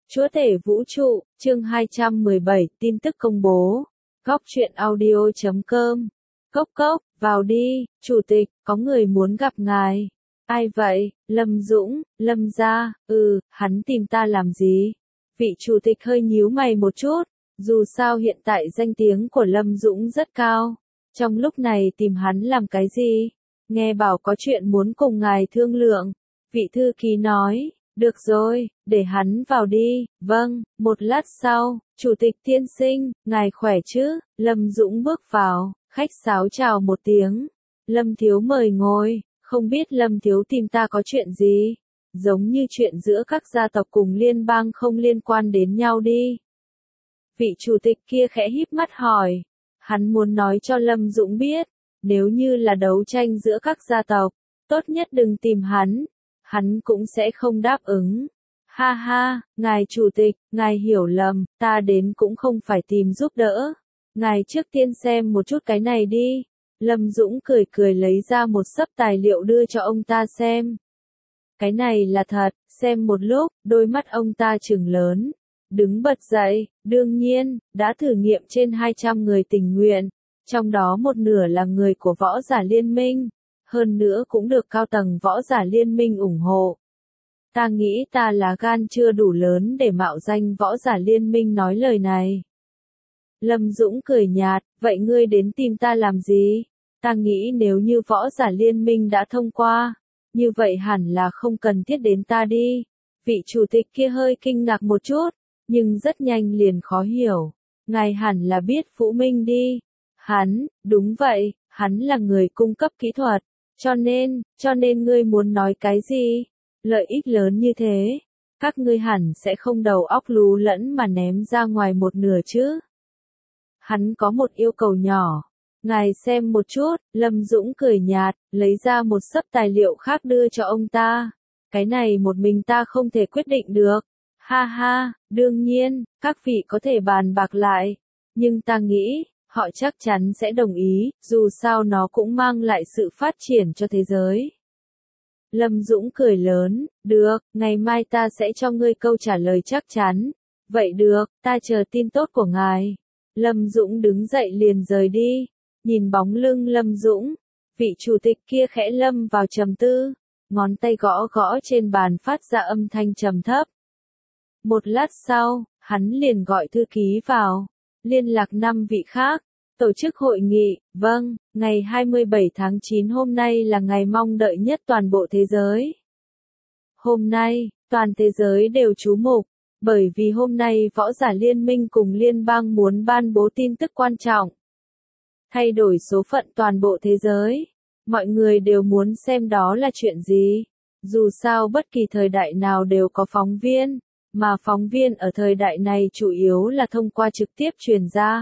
Chúa tể vũ trụ, chương 217, tin tức công bố. Góc truyện audio.com. Cốc cốc, vào đi, chủ tịch, có người muốn gặp ngài. Ai vậy? Lâm Dũng, Lâm gia, hắn tìm ta làm gì? Vị chủ tịch hơi nhíu mày một chút, dù sao hiện tại danh tiếng của Lâm Dũng rất cao. Trong lúc này tìm hắn làm cái gì? Nghe bảo có chuyện muốn cùng ngài thương lượng. Vị thư ký nói. Được rồi, để hắn vào đi. Vâng, một lát sau, chủ tịch tiên sinh, ngài khỏe chứ? Lâm Dũng bước vào, khách sáo chào một tiếng. Lâm thiếu mời ngồi, không biết Lâm thiếu tìm ta có chuyện gì? Giống như chuyện giữa các gia tộc cùng liên bang không liên quan đến nhau đi. Vị chủ tịch kia khẽ híp mắt hỏi. Hắn muốn nói cho Lâm Dũng biết, nếu như là đấu tranh giữa các gia tộc, tốt nhất đừng tìm hắn. Hắn cũng sẽ không đáp ứng. Ha ha, ngài chủ tịch, ngài hiểu lầm, ta đến cũng không phải tìm giúp đỡ. Ngài trước tiên xem một chút cái này đi. Lâm Dũng cười cười lấy ra một xấp tài liệu đưa cho ông ta xem. Cái này là thật, xem một lúc, đôi mắt ông ta trừng lớn. Đứng bật dậy, đương nhiên, đã thử nghiệm trên 200 người tình nguyện, trong đó một nửa là người của võ giả liên minh. Hơn nữa cũng được cao tầng võ giả liên minh ủng hộ. Ta nghĩ ta lá gan chưa đủ lớn để mạo danh võ giả liên minh nói lời này. Lâm Dũng cười nhạt, vậy ngươi đến tìm ta làm gì? Ta nghĩ nếu như võ giả liên minh đã thông qua, như vậy hẳn là không cần thiết đến ta đi. Vị chủ tịch kia hơi kinh ngạc một chút, nhưng rất nhanh liền khó hiểu. Ngài hẳn là biết Vũ Minh đi. Hắn, đúng vậy, hắn là người cung cấp kỹ thuật. Cho nên ngươi muốn nói cái gì? Lợi ích lớn như thế, các ngươi hẳn sẽ không đầu óc lú lẫn mà ném ra ngoài một nửa chứ. Hắn có một yêu cầu nhỏ. Ngài xem một chút, Lâm Dũng cười nhạt, lấy ra một xấp tài liệu khác đưa cho ông ta. Cái này một mình ta không thể quyết định được. Ha ha, đương nhiên, các vị có thể bàn bạc lại. Nhưng ta nghĩ, họ chắc chắn sẽ đồng ý, dù sao nó cũng mang lại sự phát triển cho thế giới. Lâm Dũng cười lớn, được, ngày mai ta sẽ cho ngươi câu trả lời chắc chắn. Vậy được, ta chờ tin tốt của ngài. Lâm Dũng đứng dậy liền rời đi, nhìn bóng lưng Lâm Dũng, vị chủ tịch kia khẽ lâm vào trầm tư, ngón tay gõ gõ trên bàn phát ra âm thanh trầm thấp. Một lát sau, hắn liền gọi thư ký vào, liên lạc 5 vị khác. Tổ chức hội nghị, vâng, ngày 27 tháng 9 hôm nay là ngày mong đợi nhất toàn bộ thế giới. Hôm nay, toàn thế giới đều chú mục, bởi vì hôm nay võ giả liên minh cùng liên bang muốn ban bố tin tức quan trọng. Thay đổi số phận toàn bộ thế giới. Mọi người đều muốn xem đó là chuyện gì. Dù sao bất kỳ thời đại nào đều có phóng viên, mà phóng viên ở thời đại này chủ yếu là thông qua trực tiếp truyền ra.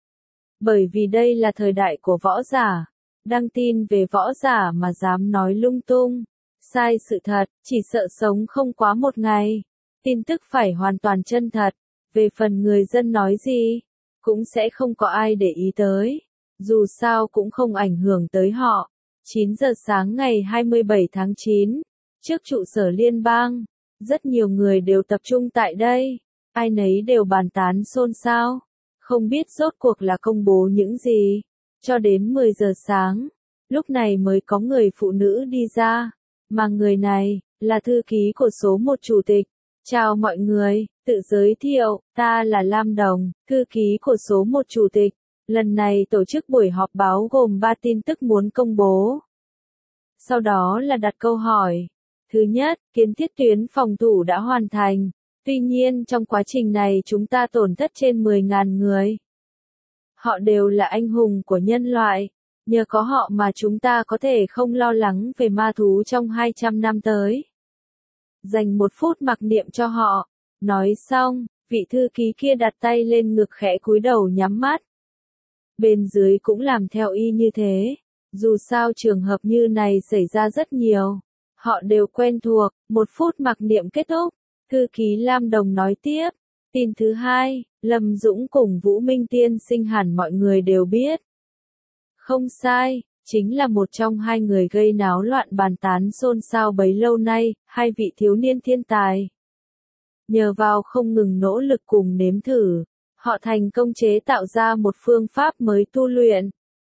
Bởi vì đây là thời đại của võ giả, đăng tin về võ giả mà dám nói lung tung, sai sự thật, chỉ sợ sống không quá một ngày. Tin tức phải hoàn toàn chân thật, về phần người dân nói gì, cũng sẽ không có ai để ý tới, dù sao cũng không ảnh hưởng tới họ. 9 giờ sáng ngày 27 tháng 9, trước trụ sở liên bang, rất nhiều người đều tập trung tại đây, ai nấy đều bàn tán xôn xao. Không biết rốt cuộc là công bố những gì. Cho đến 10 giờ sáng, lúc này mới có người phụ nữ đi ra. Mà người này, là thư ký của số 1 chủ tịch. Chào mọi người, tự giới thiệu, ta là Lam Đồng, thư ký của số 1 chủ tịch. Lần này tổ chức buổi họp báo gồm 3 tin tức muốn công bố. Sau đó là đặt câu hỏi. Thứ nhất, kiến thiết tuyến phòng thủ đã hoàn thành. Tuy nhiên trong quá trình này chúng ta tổn thất trên 10.000 người. Họ đều là anh hùng của nhân loại. Nhờ có họ mà chúng ta có thể không lo lắng về ma thú trong 200 năm tới. Dành 1 phút mặc niệm cho họ. Nói xong, vị thư ký kia đặt tay lên ngực khẽ cúi đầu nhắm mắt. Bên dưới cũng làm theo y như thế. Dù sao trường hợp như này xảy ra rất nhiều. Họ đều quen thuộc, 1 phút mặc niệm kết thúc. Thư ký Lam Đồng nói tiếp, tin thứ hai, Lâm Dũng cùng Vũ Minh tiên sinh hẳn mọi người đều biết. Không sai, chính là một trong 2 người gây náo loạn bàn tán xôn xao bấy lâu nay, 2 vị thiếu niên thiên tài. Nhờ vào không ngừng nỗ lực cùng nếm thử, họ thành công chế tạo ra một phương pháp mới tu luyện.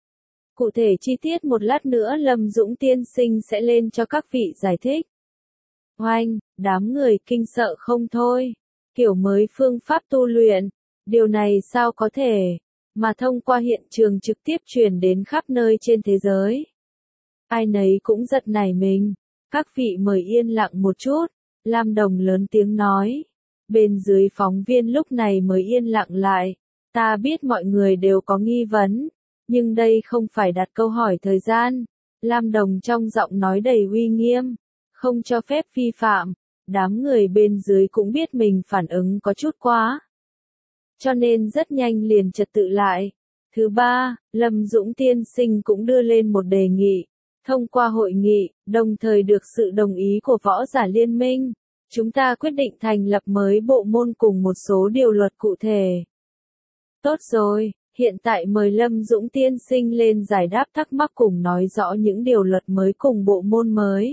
Cụ thể chi tiết một lát nữa Lâm Dũng tiên sinh sẽ lên cho các vị giải thích. Oanh, đám người kinh sợ không thôi. Kiểu mới phương pháp tu luyện, điều này sao có thể, mà thông qua hiện trường trực tiếp truyền đến khắp nơi trên thế giới. Ai nấy cũng giật nảy mình. Các vị mời yên lặng một chút, Lam Đồng lớn tiếng nói. Bên dưới phóng viên lúc này mới yên lặng lại. Ta biết mọi người đều có nghi vấn, nhưng đây không phải đặt câu hỏi thời gian. Lam Đồng trong giọng nói đầy uy nghiêm, không cho phép vi phạm. Đám người bên dưới cũng biết mình phản ứng có chút quá, cho nên rất nhanh liền trật tự lại. Thứ ba, Lâm Dũng tiên sinh cũng đưa lên một đề nghị. Thông qua hội nghị, đồng thời được sự đồng ý của võ giả liên minh, chúng ta quyết định thành lập mới bộ môn cùng một số điều luật cụ thể. Tốt rồi, hiện tại mời Lâm Dũng tiên sinh lên giải đáp thắc mắc cùng nói rõ những điều luật mới cùng bộ môn mới.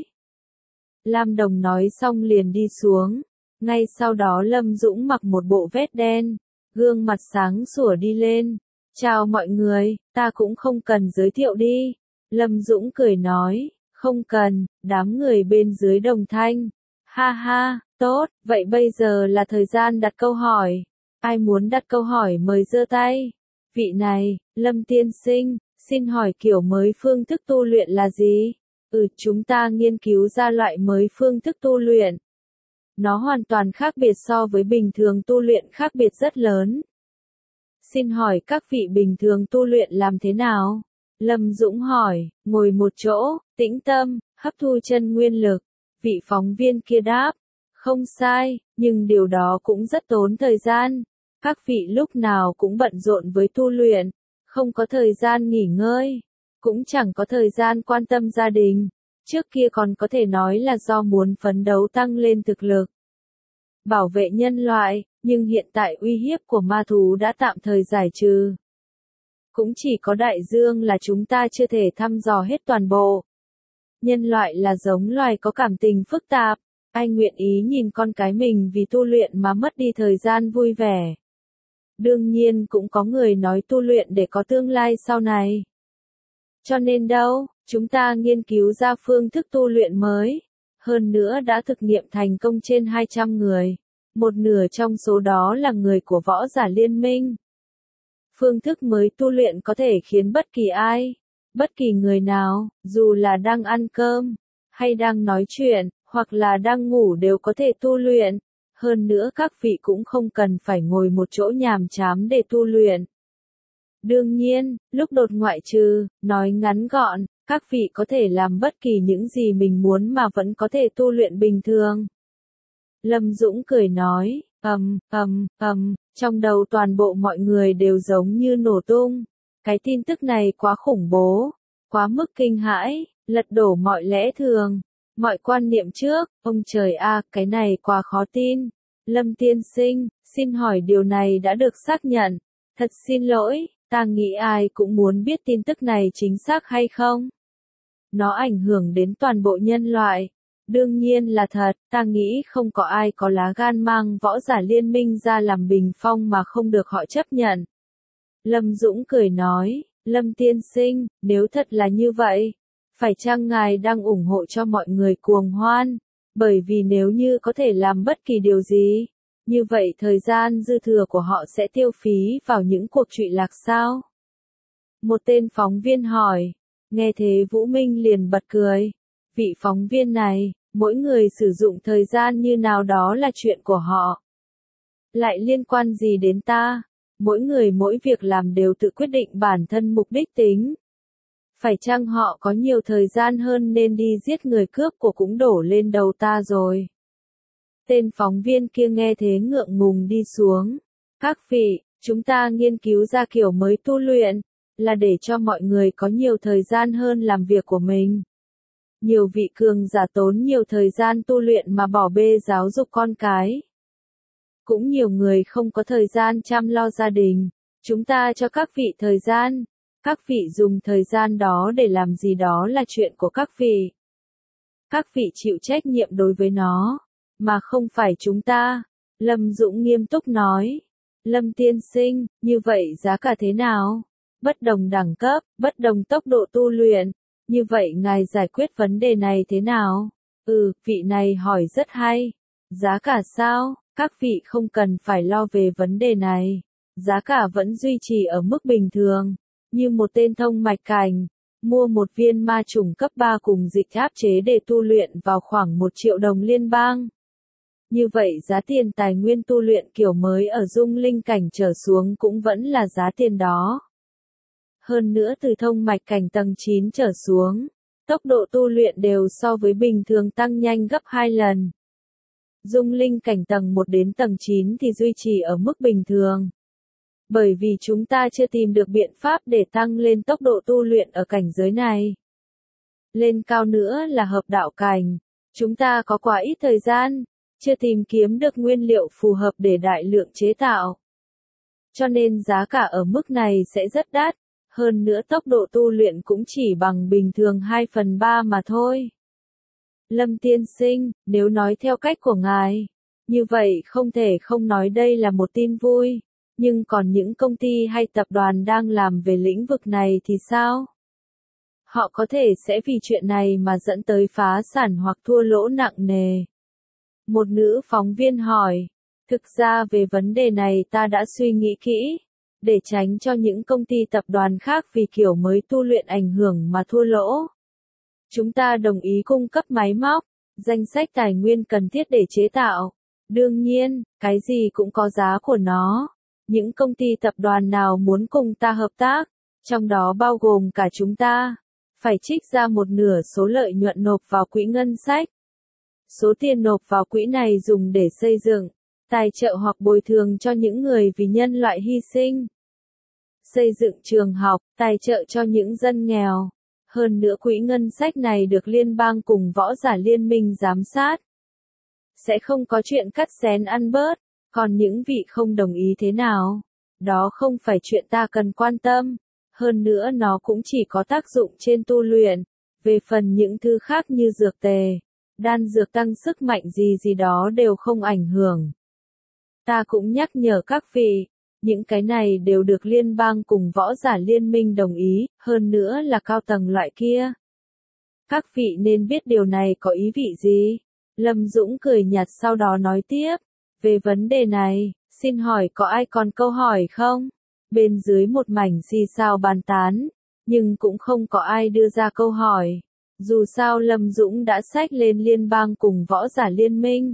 Lam Đồng nói xong liền đi xuống. Ngay sau đó Lâm Dũng mặc một bộ vest đen, gương mặt sáng sủa đi lên. Chào mọi người, ta cũng không cần giới thiệu đi. Lâm Dũng cười nói, không cần, đám người bên dưới đồng thanh. Ha ha, tốt, vậy bây giờ là thời gian đặt câu hỏi. Ai muốn đặt câu hỏi mời giơ tay. Vị này, Lâm tiên sinh, xin hỏi kiểu mới phương thức tu luyện là gì? Chúng ta nghiên cứu ra loại mới phương thức tu luyện. Nó hoàn toàn khác biệt so với bình thường tu luyện, khác biệt rất lớn. Xin hỏi các vị bình thường tu luyện làm thế nào? Lâm Dũng hỏi, ngồi một chỗ, tĩnh tâm, hấp thu chân nguyên lực. Vị phóng viên kia đáp, không sai, nhưng điều đó cũng rất tốn thời gian. Các vị lúc nào cũng bận rộn với tu luyện, không có thời gian nghỉ ngơi, cũng chẳng có thời gian quan tâm gia đình. Trước kia còn có thể nói là do muốn phấn đấu tăng lên thực lực, bảo vệ nhân loại, nhưng hiện tại uy hiếp của ma thú đã tạm thời giải trừ. Cũng chỉ có đại dương là chúng ta chưa thể thăm dò hết toàn bộ. Nhân loại là giống loài có cảm tình phức tạp, ai nguyện ý nhìn con cái mình vì tu luyện mà mất đi thời gian vui vẻ. Đương nhiên cũng có người nói tu luyện để có tương lai sau này. Cho nên đâu, chúng ta nghiên cứu ra phương thức tu luyện mới. Hơn nữa đã thực nghiệm thành công trên 200 người. Một nửa trong số đó là người của võ giả liên minh. Phương thức mới tu luyện có thể khiến bất kỳ ai, bất kỳ người nào, dù là đang ăn cơm, hay đang nói chuyện, hoặc là đang ngủ đều có thể tu luyện. Hơn nữa các vị cũng không cần phải ngồi một chỗ nhàm chán để tu luyện. Đương nhiên, lúc đột ngoại trừ, nói ngắn gọn, các vị có thể làm bất kỳ những gì mình muốn mà vẫn có thể tu luyện bình thường. Lâm Dũng cười nói, trong đầu toàn bộ mọi người đều giống như nổ tung. Cái tin tức này quá khủng bố, quá mức kinh hãi, lật đổ mọi lẽ thường, mọi quan niệm trước. Ông trời a, cái này quá khó tin. Lâm tiên sinh, xin hỏi điều này đã được xác nhận. Thật xin lỗi, ta nghĩ ai cũng muốn biết tin tức này chính xác hay không. Nó ảnh hưởng đến toàn bộ nhân loại. Đương nhiên là thật, ta nghĩ không có ai có lá gan mang võ giả liên minh ra làm bình phong mà không được họ chấp nhận. Lâm Dũng cười nói, Lâm tiên sinh, nếu thật là như vậy, phải chăng ngài đang ủng hộ cho mọi người cuồng hoan? Bởi vì nếu như có thể làm bất kỳ điều gì, như vậy thời gian dư thừa của họ sẽ tiêu phí vào những cuộc trụy lạc sao? Một tên phóng viên hỏi, nghe thế Vũ Minh liền bật cười. Vị phóng viên này, mỗi người sử dụng thời gian như nào đó là chuyện của họ. Lại liên quan gì đến ta? Mỗi người mỗi việc làm đều tự quyết định bản thân mục đích tính. Phải chăng họ có nhiều thời gian hơn nên đi giết người cướp của cũng đổ lên đầu ta rồi. Tên phóng viên kia nghe thế ngượng ngùng đi xuống. Các vị, chúng ta nghiên cứu ra kiểu mới tu luyện, là để cho mọi người có nhiều thời gian hơn làm việc của mình. Nhiều vị cường giả tốn nhiều thời gian tu luyện mà bỏ bê giáo dục con cái. Cũng nhiều người không có thời gian chăm lo gia đình. Chúng ta cho các vị thời gian. Các vị dùng thời gian đó để làm gì đó là chuyện của các vị. Các vị chịu trách nhiệm đối với nó, mà không phải chúng ta. Lâm Dũng nghiêm túc nói. Lâm tiên sinh, như vậy giá cả thế nào? Bất đồng đẳng cấp, bất đồng tốc độ tu luyện. Như vậy ngài giải quyết vấn đề này thế nào? Vị này hỏi rất hay. Giá cả sao? Các vị không cần phải lo về vấn đề này. Giá cả vẫn duy trì ở mức bình thường. Như một tên thông mạch cảnh, mua một viên ma trùng cấp 3 cùng dịch áp chế để tu luyện vào khoảng 1 triệu đồng liên bang. Như vậy giá tiền tài nguyên tu luyện kiểu mới ở dung linh cảnh trở xuống cũng vẫn là giá tiền đó. Hơn nữa từ thông mạch cảnh tầng 9 trở xuống, tốc độ tu luyện đều so với bình thường tăng nhanh gấp 2 lần. Dung linh cảnh tầng 1 đến tầng 9 thì duy trì ở mức bình thường. Bởi vì chúng ta chưa tìm được biện pháp để tăng lên tốc độ tu luyện ở cảnh giới này. Lên cao nữa là hợp đạo cảnh, chúng ta có quá ít thời gian, chưa tìm kiếm được nguyên liệu phù hợp để đại lượng chế tạo. Cho nên giá cả ở mức này sẽ rất đắt, hơn nữa tốc độ tu luyện cũng chỉ bằng bình thường 2/3 mà thôi. Lâm tiên sinh, nếu nói theo cách của ngài, như vậy không thể không nói đây là một tin vui, nhưng còn những công ty hay tập đoàn đang làm về lĩnh vực này thì sao? Họ có thể sẽ vì chuyện này mà dẫn tới phá sản hoặc thua lỗ nặng nề. Một nữ phóng viên hỏi, thực ra về vấn đề này ta đã suy nghĩ kỹ, để tránh cho những công ty tập đoàn khác vì kiểu mới tu luyện ảnh hưởng mà thua lỗ. Chúng ta đồng ý cung cấp máy móc, danh sách tài nguyên cần thiết để chế tạo. Đương nhiên, cái gì cũng có giá của nó. Những công ty tập đoàn nào muốn cùng ta hợp tác, trong đó bao gồm cả chúng ta, phải trích ra một nửa số lợi nhuận nộp vào quỹ ngân sách. Số tiền nộp vào quỹ này dùng để xây dựng, tài trợ hoặc bồi thường cho những người vì nhân loại hy sinh. Xây dựng trường học, tài trợ cho những dân nghèo. Hơn nữa quỹ ngân sách này được liên bang cùng võ giả liên minh giám sát. Sẽ không có chuyện cắt xén ăn bớt, còn những vị không đồng ý thế nào? Đó không phải chuyện ta cần quan tâm. Hơn nữa nó cũng chỉ có tác dụng trên tu luyện. Về phần những thứ khác như dược tề, đan dược tăng sức mạnh gì đó đều không ảnh hưởng. Ta cũng nhắc nhở các vị, những cái này đều được liên bang cùng võ giả liên minh đồng ý, hơn nữa là cao tầng loại kia. Các vị nên biết điều này có ý vị gì? Lâm Dũng cười nhạt sau đó nói tiếp. Về vấn đề này, xin hỏi có ai còn câu hỏi không? Bên dưới một mảnh xì xào bàn tán, nhưng cũng không có ai đưa ra câu hỏi. Dù sao Lâm Dũng đã xách lên liên bang cùng võ giả liên minh.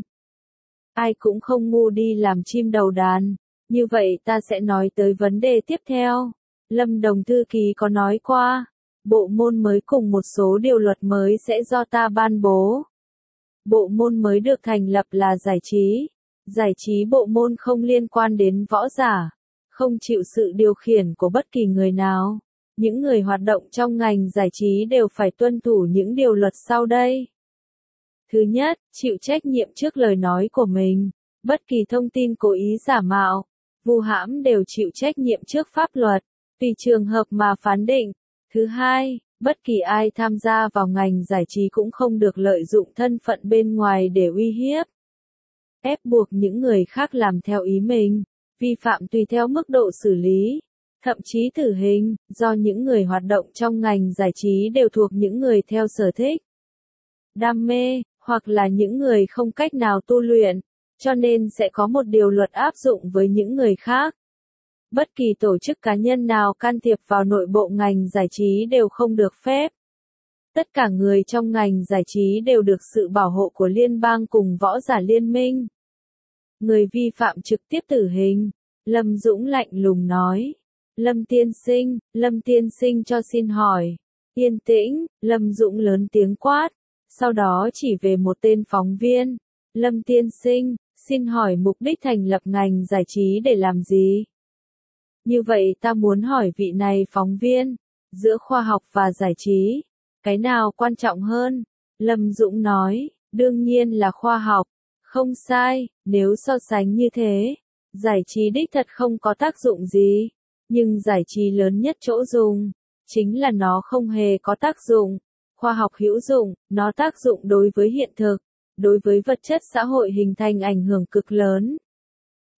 Ai cũng không ngu đi làm chim đầu đàn. Như vậy ta sẽ nói tới vấn đề tiếp theo. Lâm Đồng thư ký có nói qua, bộ môn mới cùng một số điều luật mới sẽ do ta ban bố. Bộ môn mới được thành lập là giải trí. Giải trí bộ môn không liên quan đến võ giả, không chịu sự điều khiển của bất kỳ người nào. Những người hoạt động trong ngành giải trí đều phải tuân thủ những điều luật sau đây. Thứ nhất, chịu trách nhiệm trước lời nói của mình. Bất kỳ thông tin cố ý giả mạo, vu hãm đều chịu trách nhiệm trước pháp luật, tùy trường hợp mà phán định. Thứ hai, bất kỳ ai tham gia vào ngành giải trí cũng không được lợi dụng thân phận bên ngoài để uy hiếp, ép buộc những người khác làm theo ý mình, vi phạm tùy theo mức độ xử lý, thậm chí tử hình, do những người hoạt động trong ngành giải trí đều thuộc những người theo sở thích, đam mê, hoặc là những người không cách nào tu luyện, cho nên sẽ có một điều luật áp dụng với những người khác. Bất kỳ tổ chức cá nhân nào can thiệp vào nội bộ ngành giải trí đều không được phép. Tất cả người trong ngành giải trí đều được sự bảo hộ của liên bang cùng võ giả liên minh. Người vi phạm trực tiếp tử hình. Lâm Dũng lạnh lùng nói. Lâm tiên sinh cho xin hỏi. Yên tĩnh, Lâm Dũng lớn tiếng quát. Sau đó chỉ về một tên phóng viên. Lâm tiên sinh, xin hỏi mục đích thành lập ngành giải trí để làm gì? Như vậy ta muốn hỏi vị này phóng viên, giữa khoa học và giải trí, cái nào quan trọng hơn? Lâm Dũng nói, đương nhiên là khoa học. Không sai, nếu so sánh như thế, giải trí đích thật không có tác dụng gì. Nhưng giải trí lớn nhất chỗ dùng, chính là nó không hề có tác dụng. Khoa học hữu dụng, nó tác dụng đối với hiện thực, đối với vật chất xã hội hình thành ảnh hưởng cực lớn.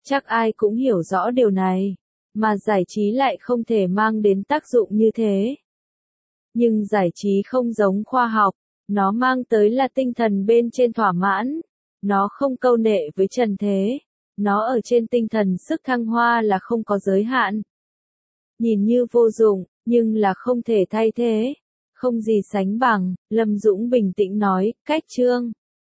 Chắc ai cũng hiểu rõ điều này, mà giải trí lại không thể mang đến tác dụng như thế. Nhưng giải trí không giống khoa học, nó mang tới là tinh thần bên trên thỏa mãn, nó không câu nệ với trần thế, nó ở trên tinh thần sức thăng hoa là không có giới hạn. Nhìn như vô dụng, nhưng là không thể thay thế, không gì sánh bằng, Lâm Dũng bình tĩnh nói, cách chương.